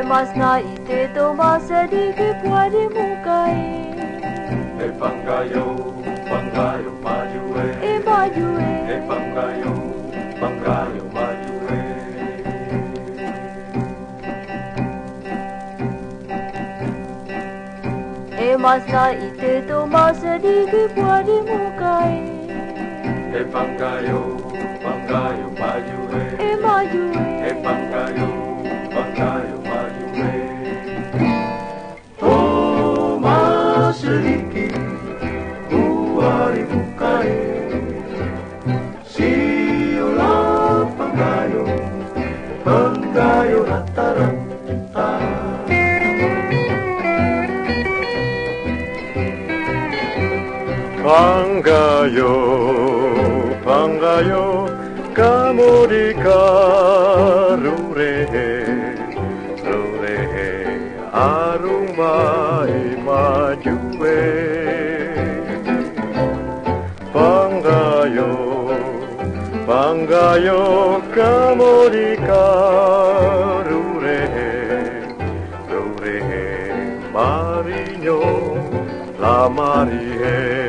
Mas na ito mas sedikit pwede mukai. Panggayo, panggayo maju Maju panggayo, panggayo maju Mas na ito mas sedikit pwede mukai. Panggayo, panggayo maju Maju panggayo, panggayo maju Oh mas sedikit buari mukai siulah panggayo, panggayo rata-rata Panggayo, panggayo, kamu di karurehe, rurehe, arung mai majue. Panggayo, panggayo, kamu di karurehe, rurehe, marinyo, la marihe.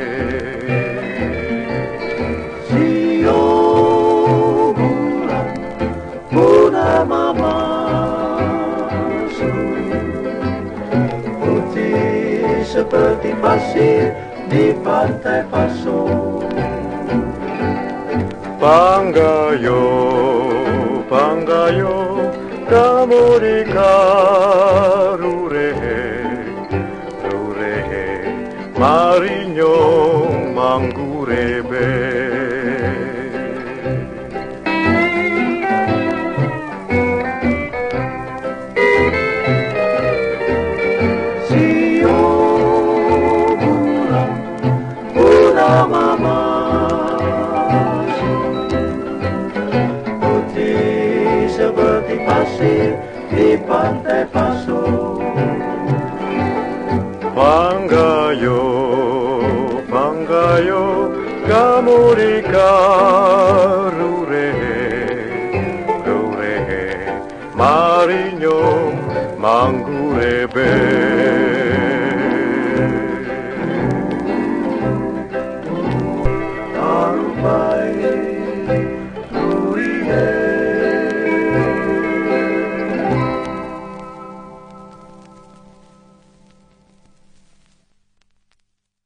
Putih seperti pasir di pantai Paso. Panggayo, panggayo, kamu di karurehe, rurehe, marinyo manggurebe. Putih seperti pasir di pantai Paso. Panggayo, panggayo, kamu di